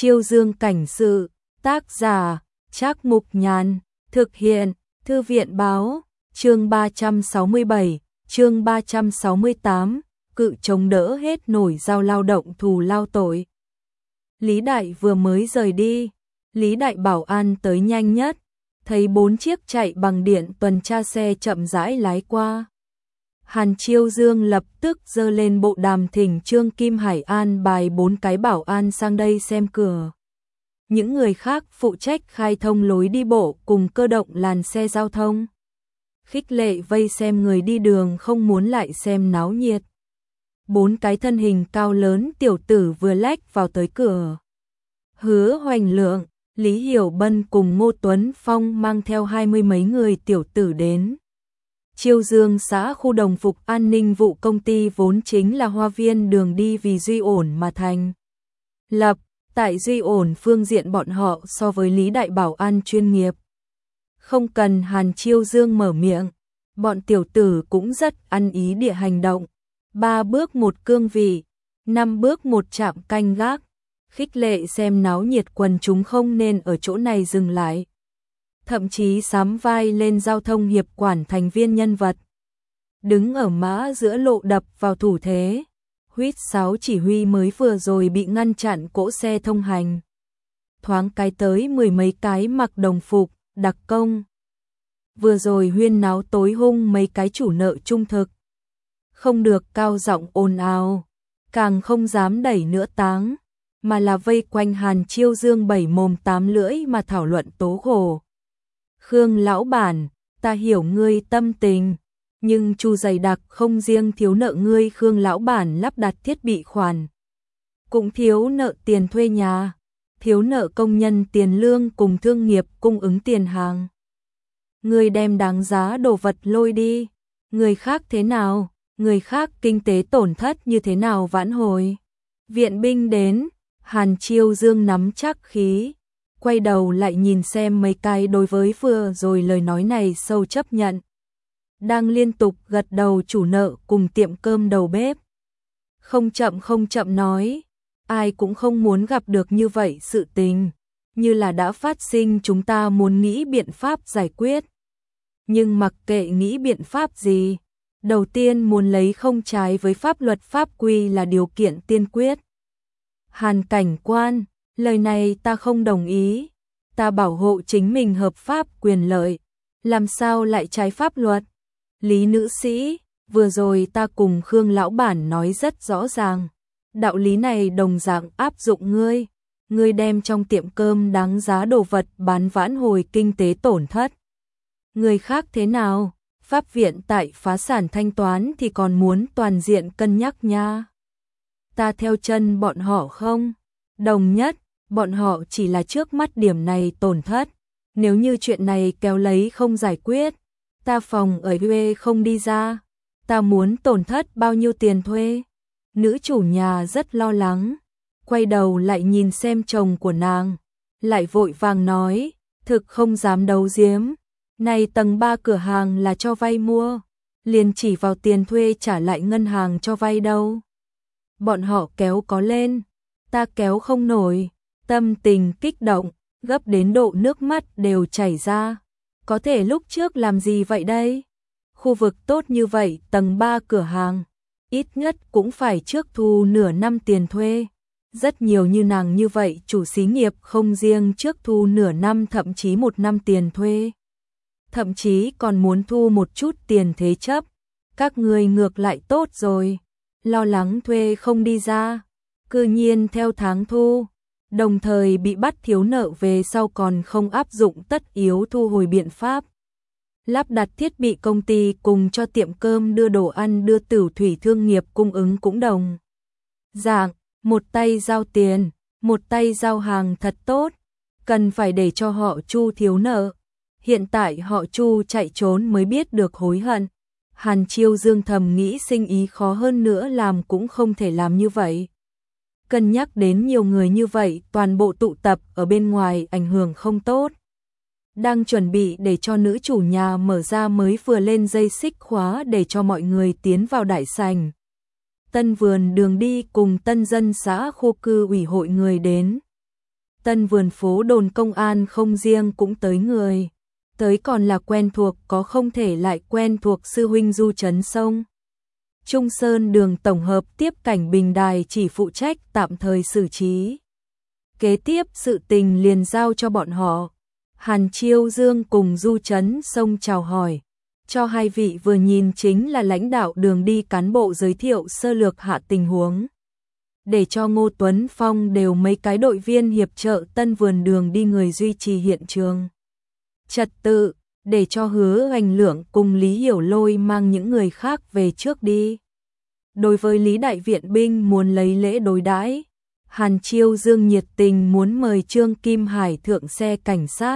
Chiêu Dương cảnh sự, tác giả, Trác Mục Nhàn, thực hiện, Thư viện báo, chương 367, chương 368, cự chống đỡ hết nổi giao lao động thù lao tội. Lý Đại vừa mới rời đi, Lý Đại bảo an tới nhanh nhất, thấy 4 chiếc chạy bằng điện tuần tra xe chậm rãi lái qua. Hàn Chiêu Dương lập tức giơ lên bộ đàm thỉnh Trương Kim Hải an bài 4 cái bảo an sang đây xem cửa. Những người khác phụ trách khai thông lối đi bộ cùng cơ động làn xe giao thông. Khích lệ vây xem người đi đường không muốn lại xem náo nhiệt. 4 cái thân hình cao lớn tiểu tử vừa lách vào tới cửa. Hứa Hoành Lượng, Lý Hiểu Bân cùng Ngô Tuấn Phong mang theo 20 mấy người tiểu tử đến. Chiêu Dương xã khu đồng phục an ninh vụ công ty vốn chính là hoa viên đường đi vì Duy Ổn mà thành lập. Tại Duy Ổn phương diện bọn họ so với Lý Đại bảo an chuyên nghiệp. Không cần Hàn Chiêu Dương mở miệng, bọn tiểu tử cũng rất ăn ý địa hành động. 3 bước một cương vị, 5 bước một trạm canh gác, khích lệ xem náo nhiệt quần chúng không nên ở chỗ này dừng lại. Thậm chí sắm vai lên giao thông hiệp quản thành viên nhân vật. Đứng ở mã giữa lộ đập vào thủ thế. Huýt sáo chỉ huy mới vừa rồi bị ngăn chặn cỗ xe thông hành. Thoáng cái tới 10 mấy cái mặc đồng phục, đặc công. Vừa rồi huyên náo tối hung mấy cái chủ nợ trung thực. Không được cao giọng ồn ào, càng không dám đẩy nữa táng, mà là vây quanh Hàn Chiêu Dương 7 mồm 8 lưỡi mà thảo luận tố khổ. Khương lão bản, ta hiểu ngươi tâm tình. Nhưng Chu dày đặc không riêng thiếu nợ ngươi Khương lão bản lắp đặt thiết bị khoản, cũng thiếu nợ tiền thuê nhà, thiếu nợ công nhân tiền lương cùng thương nghiệp cung ứng tiền hàng. Ngươi đem đáng giá đồ vật lôi đi, người khác thế nào, người khác kinh tế tổn thất như thế nào vãn hồi. Viện binh đến, Hàn Chiêu Dương nắm chắc khí, quay đầu lại nhìn xem mấy cái đối với vừa rồi lời nói này sâu chấp nhận. Đang liên tục gật đầu chủ nợ cùng tiệm cơm đầu bếp. Không chậm nói, ai cũng không muốn gặp được như vậy sự tình, như là đã phát sinh chúng ta muốn nghĩ biện pháp giải quyết. Nhưng mặc kệ nghĩ biện pháp gì, đầu tiên muốn lấy không trái với pháp luật pháp quy là điều kiện tiên quyết. Hàn cảnh quan, lời này ta không đồng ý, ta bảo hộ chính mình hợp pháp quyền lợi, làm sao lại trái pháp luật. Lý nữ sĩ, vừa rồi ta cùng Khương lão bản nói rất rõ ràng, đạo lý này đồng dạng áp dụng ngươi đem trong tiệm cơm đáng giá đồ vật bán vãn hồi kinh tế tổn thất. Người khác thế nào, pháp viện tại phá sản thanh toán thì còn muốn toàn diện cân nhắc nha. Ta theo chân bọn họ không? Đồng nhất, bọn họ chỉ là trước mắt điểm này tổn thất, nếu như chuyện này kéo lấy không giải quyết. Ta phòng ở thuê không đi ra, ta muốn tổn thất bao nhiêu tiền thuê. Nữ chủ nhà rất lo lắng, quay đầu lại nhìn xem chồng của nàng, lại vội vàng nói, thực không dám đấu giếm, này tầng 3 cửa hàng là cho vay mua, liền chỉ vào tiền thuê trả lại ngân hàng cho vay đâu. Bọn họ kéo có lên, ta kéo không nổi, tâm tình kích động, gấp đến độ nước mắt đều chảy ra. Có thể lúc trước làm gì vậy đây? Khu vực tốt như vậy, tầng 3 cửa hàng, ít nhất cũng phải trước thu nửa năm tiền thuê. Rất nhiều như nàng như vậy, chủ xí nghiệp không riêng trước thu nửa năm thậm chí 1 năm tiền thuê. Thậm chí còn muốn thu một chút tiền thế chấp. Các người ngược lại tốt rồi, lo lắng thuê không đi ra, cư nhiên theo tháng thu. Đồng thời bị bắt thiếu nợ về sau còn không áp dụng tất yếu thu hồi biện pháp. Lắp đặt thiết bị công ty cùng cho tiệm cơm đưa đồ ăn đưa tửu thủy thương nghiệp cung ứng cũng đồng dạng, một tay giao tiền, một tay giao hàng thật tốt, cần phải để cho họ Chu thiếu nợ. Hiện tại họ Chu chạy trốn mới biết được hối hận. Hàn Chiêu Dương thầm nghĩ sinh ý khó hơn nữa làm cũng không thể làm như vậy. Cân nhắc đến nhiều người như vậy toàn bộ tụ tập ở bên ngoài ảnh hưởng không tốt. Đang chuẩn bị để cho nữ chủ nhà mở ra mới vừa lên dây xích khóa để cho mọi người tiến vào đại sảnh. Tân vườn đường đi cùng tân dân xã khu cư ủy hội người đến. Tân vườn phố đồn công an không riêng cũng tới người, tới còn là quen thuộc, có không thể lại quen thuộc sư huynh Du Trấn Sông. Trung Sơn Đường tổng hợp tiếp cảnh Bình Đài chỉ phụ trách tạm thời xử trí. Kế tiếp sự tình liền giao cho bọn họ. Hàn Chiêu Dương cùng Du Trấn Sông chào hỏi, cho hai vị vừa nhìn chính là lãnh đạo đường đi cán bộ giới thiệu sơ lược hạ tình huống. Để cho Ngô Tuấn Phong đều mấy cái đội viên hiệp trợ Tân vườn đường đi người duy trì hiện trường trật tự, để cho Hứa Hoành Lượng cùng Lý Hiểu Lôi mang những người khác về trước đi. Đối với Lý đại viện binh muốn lấy lễ đối đãi, Hàn Chiêu Dương nhiệt tình muốn mời Trương Kim Hải thượng xe cảnh sát.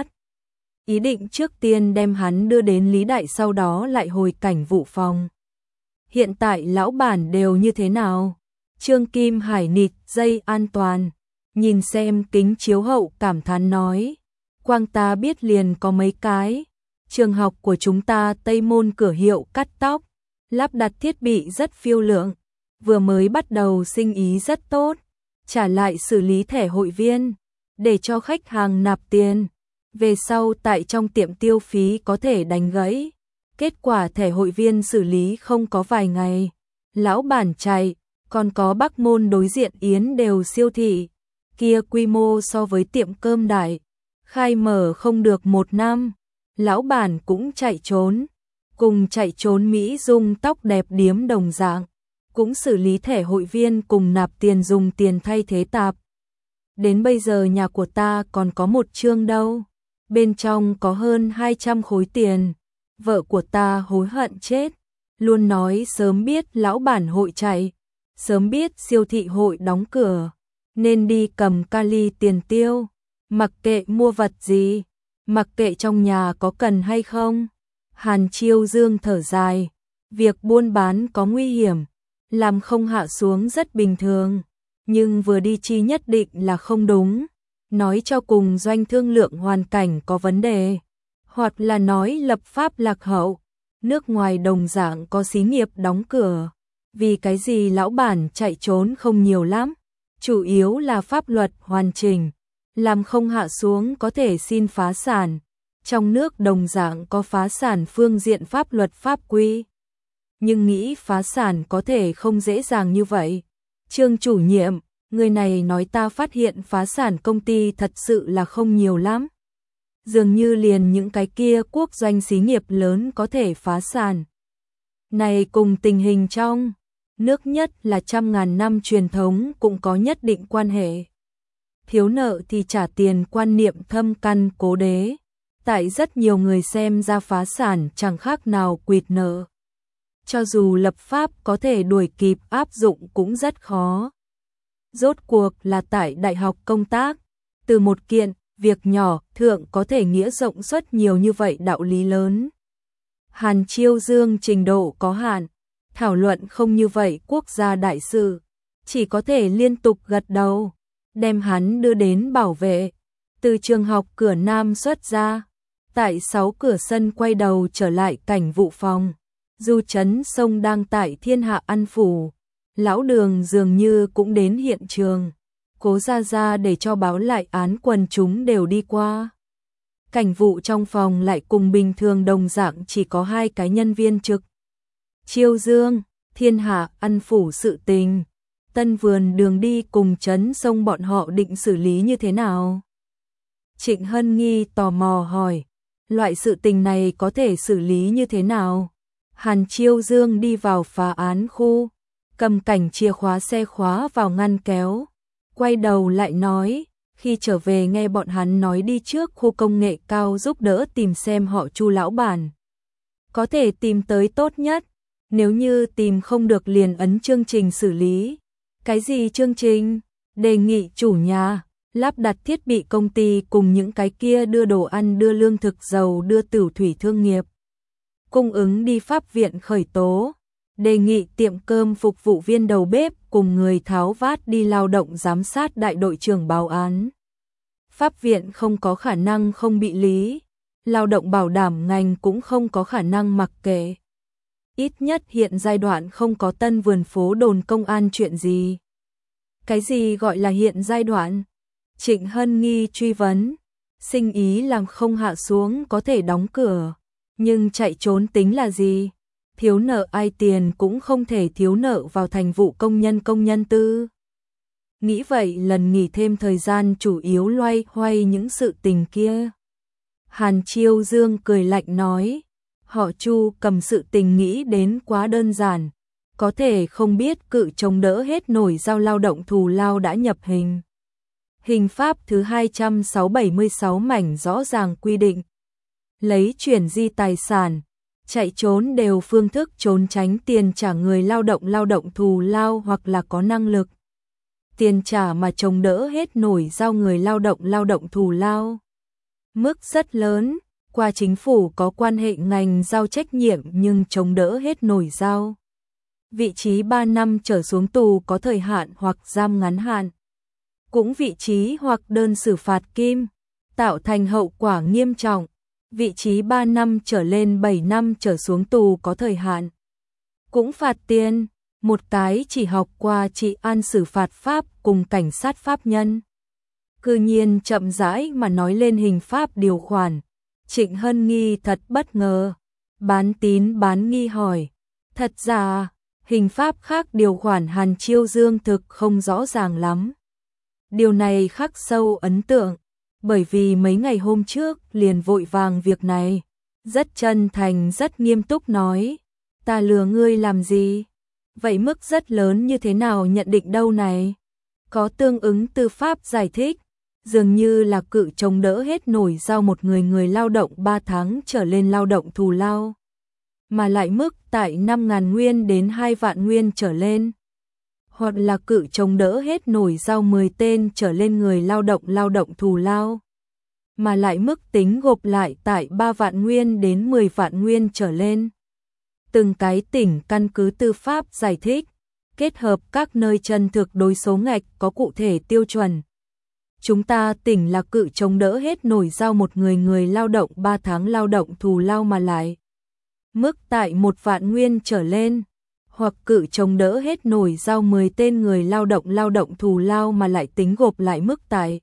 Ý định trước tiên đem hắn đưa đến Lý đại, sau đó lại hồi cảnh vụ phòng. Hiện tại lão bản đều như thế nào? Trương Kim Hải nịt dây an toàn, nhìn xem kính chiếu hậu cảm thán nói. Quang ta biết liền có mấy cái. Trường học của chúng ta Tây Môn cửa hiệu cắt tóc, lắp đặt thiết bị rất phiêu lượng. Vừa mới bắt đầu sinh ý rất tốt. Trả lại xử lý thẻ hội viên, để cho khách hàng nạp tiền. Về sau tại trong tiệm tiêu phí có thể đánh gãy. Kết quả thẻ hội viên xử lý không có vài ngày. Lão bản chạy, còn có Bắc Môn đối diện Yến đều siêu thị. Kia quy mô so với tiệm cơm đại. Khai mở không được 1 năm. Lão bản cũng chạy trốn. Cùng chạy trốn Mỹ Dung tóc đẹp điếm đồng dạng. Cũng xử lý thẻ hội viên cùng nạp tiền dùng tiền thay thế tạp. Đến bây giờ nhà của ta còn có một chương đâu. Bên trong có hơn 200 khối tiền. Vợ của ta hối hận chết. Luôn nói sớm biết lão bản hội chạy. Sớm biết siêu thị hội đóng cửa. Nên đi cầm kali tiền tiêu. Mặc kệ mua vật gì. Mặc kệ trong nhà có cần hay không. Hàn Chiêu Dương thở dài. Việc buôn bán có nguy hiểm. Làm không hạ xuống rất bình thường. Nhưng vừa đi chi nhất định là không đúng. Nói cho cùng doanh thương lượng hoàn cảnh có vấn đề. Hoặc là nói lập pháp lạc hậu. Nước ngoài đồng dạng có xí nghiệp đóng cửa. Vì cái gì lão bản chạy trốn không nhiều lắm. Chủ yếu là pháp luật hoàn chỉnh. Làm không hạ xuống có thể xin phá sản. Trong nước đồng dạng có phá sản phương diện pháp luật pháp quy. Nhưng nghĩ phá sản có thể không dễ dàng như vậy. Trương chủ nhiệm, người này nói ta phát hiện phá sản công ty thật sự là không nhiều lắm. Dường như liền những cái kia quốc doanh xí nghiệp lớn có thể phá sản. Này cùng tình hình trong nước nhất là trăm ngàn năm truyền thống cũng có nhất định quan hệ. Thiếu nợ thì trả tiền quan niệm thâm căn cố đế. Tại rất nhiều người xem ra phá sản chẳng khác nào quỵt nợ. Cho dù lập pháp có thể đuổi kịp áp dụng cũng rất khó. Rốt cuộc là tại đại học công tác, từ một kiện, việc nhỏ, thượng có thể nghĩa rộng xuất nhiều như vậy đạo lý lớn. Hàn Chiêu Dương trình độ có hạn, thảo luận không như vậy quốc gia đại sự, chỉ có thể liên tục gật đầu, đem hắn đưa đến bảo vệ. Từ trường học cửa Nam xuất ra, tại 6 cửa sân quay đầu trở lại cảnh vụ phòng. Du Trấn Sông đang tại Thiên Hạ ăn phủ, lão Đường dường như cũng đến hiện trường. Cố ra để cho báo lại án quần chúng đều đi qua. Cảnh vụ trong phòng lại cùng bình thường đồng dạng chỉ có 2 cái nhân viên trực. Chiêu Dương, Thiên Hạ ăn phủ sự tình. Tân vườn đường đi cùng Trấn Sông bọn họ định xử lý như thế nào? Trịnh Hân Nghi tò mò hỏi, loại sự tình này có thể xử lý như thế nào? Hàn Chiêu Dương đi vào phá án khu, cầm cảnh chìa khóa xe khóa vào ngăn kéo, quay đầu lại nói, khi trở về nghe bọn hắn nói đi trước khu công nghệ cao giúp đỡ tìm xem họ Chu lão bản. Có thể tìm tới tốt nhất, nếu như tìm không được liền ấn chương trình xử lý. Cái gì chương trình? Đề nghị chủ nhà, lắp đặt thiết bị công ty cùng những cái kia đưa đồ ăn đưa lương thực dầu đưa tửu thủy thương nghiệp. Cung ứng đi pháp viện khởi tố, đề nghị tiệm cơm phục vụ viên đầu bếp cùng người tháo vát đi lao động giám sát đại đội trưởng báo án. Pháp viện không có khả năng không bị lý, lao động bảo đảm ngành cũng không có khả năng mặc kệ. Ít nhất hiện giai đoạn không có Tân vườn phố đồn công an chuyện gì. Cái gì gọi là hiện giai đoạn? Trịnh Hân Nghi truy vấn, sinh ý làm không hạ xuống có thể đóng cửa, nhưng chạy trốn tính là gì? Thiếu nợ ai tiền cũng không thể thiếu nợ vào thành vụ công nhân tư. Nghĩ vậy lần nghỉ thêm thời gian chủ yếu loay hoay những sự tình kia. Hàn Chiêu Dương cười lạnh nói, họ Chu cầm sự tình nghĩ đến quá đơn giản, có thể không biết cự chống đỡ hết nổi giao lao động thù lao đã nhập hình. Hình pháp thứ 276 mảnh rõ ràng quy định, lấy chuyển di tài sản, chạy trốn đều phương thức trốn tránh tiền trả người lao động thù lao hoặc là có năng lực. Tiền trả mà chống đỡ hết nổi giao người lao động thù lao. Mức rất lớn, qua chính phủ có quan hệ ngành giao trách nhiệm nhưng chống đỡ hết nổi giao. Vị trí 3 năm trở xuống tù có thời hạn hoặc giam ngắn hạn. Cũng vị trí hoặc đơn xử phạt kim, tạo thành hậu quả nghiêm trọng. Vị trí 3 năm trở lên 7 năm trở xuống tù có thời hạn. Cũng phạt tiền, một cái chỉ học qua trị an xử phạt pháp cùng cảnh sát pháp nhân. Cư nhiên chậm rãi mà nói lên hình pháp điều khoản. Trịnh Hân Nghi thật bất ngờ. Bán tín bán nghi hỏi. Thật ra, hình pháp khác điều khoản Hàn Chiêu Dương thực không rõ ràng lắm. Điều này khắc sâu ấn tượng, bởi vì mấy ngày hôm trước liền vội vàng việc này. Rất chân thành rất nghiêm túc nói, ta lừa ngươi làm gì? Vậy mức rất lớn như thế nào nhận định đâu này? Có tương ứng tư pháp giải thích, dường như là cự chống đỡ hết nổi giao một người lao động 3 tháng trở lên lao động thù lao. Mà lại mức tại 5.000 nguyên đến 2 vạn nguyên trở lên. Hoặc là cự chống đỡ hết nổi giao 10 tên trở lên người lao động thù lao. Mà lại mức tính gộp lại tại 3 vạn nguyên đến 10 vạn nguyên trở lên. Từng cái tỉnh căn cứ tư pháp giải thích, kết hợp các nơi chân thực đối số ngạch có cụ thể tiêu chuẩn. Chúng ta tỉnh là cự chống đỡ hết nổi giao một người lao động 3 tháng lao động thù lao mà lại. Mức tại 1 vạn nguyên trở lên, hoặc cự chống đỡ hết nổi giao 10 tên người lao động thù lao mà lại tính gộp lại mức tại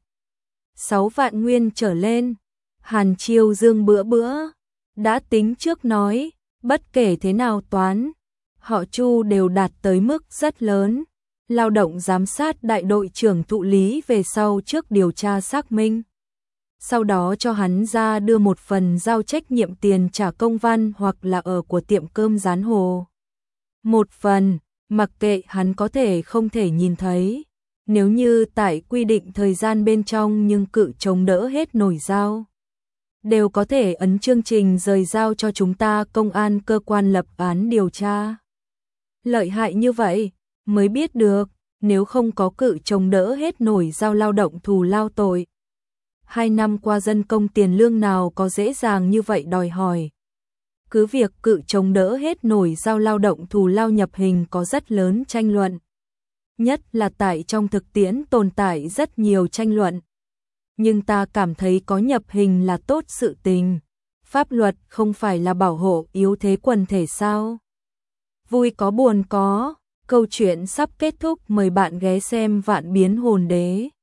6 vạn nguyên trở lên. Hàn Chiêu Dương bữa đã tính trước nói, bất kể thế nào toán, họ Chu đều đạt tới mức rất lớn. Lao động giám sát đại đội trưởng thụ lý về sau trước điều tra xác minh. Sau đó cho hắn ra đưa một phần giao trách nhiệm tiền trả công văn hoặc là ở của tiệm cơm Gián Hồ. Một phần, mặc kệ hắn có thể không thể nhìn thấy. Nếu như tại quy định thời gian bên trong nhưng cự chống đỡ hết nổi giao, đều có thể ấn chương trình rời giao cho chúng ta công an cơ quan lập án điều tra. Lợi hại như vậy, mới biết được, nếu không có cự chống đỡ hết nổi giao lao động thù lao tội. 2 năm qua dân công tiền lương nào có dễ dàng như vậy đòi hỏi. Cứ việc cự chống đỡ hết nổi giao lao động thù lao nhập hình có rất lớn tranh luận. Nhất là tại trong thực tiễn tồn tại rất nhiều tranh luận. Nhưng ta cảm thấy có nhập hình là tốt sự tình. Pháp luật không phải là bảo hộ yếu thế quần thể sao? Vui có buồn có. Câu chuyện sắp kết thúc, mời bạn ghé xem Vạn Biến Hồn Đế.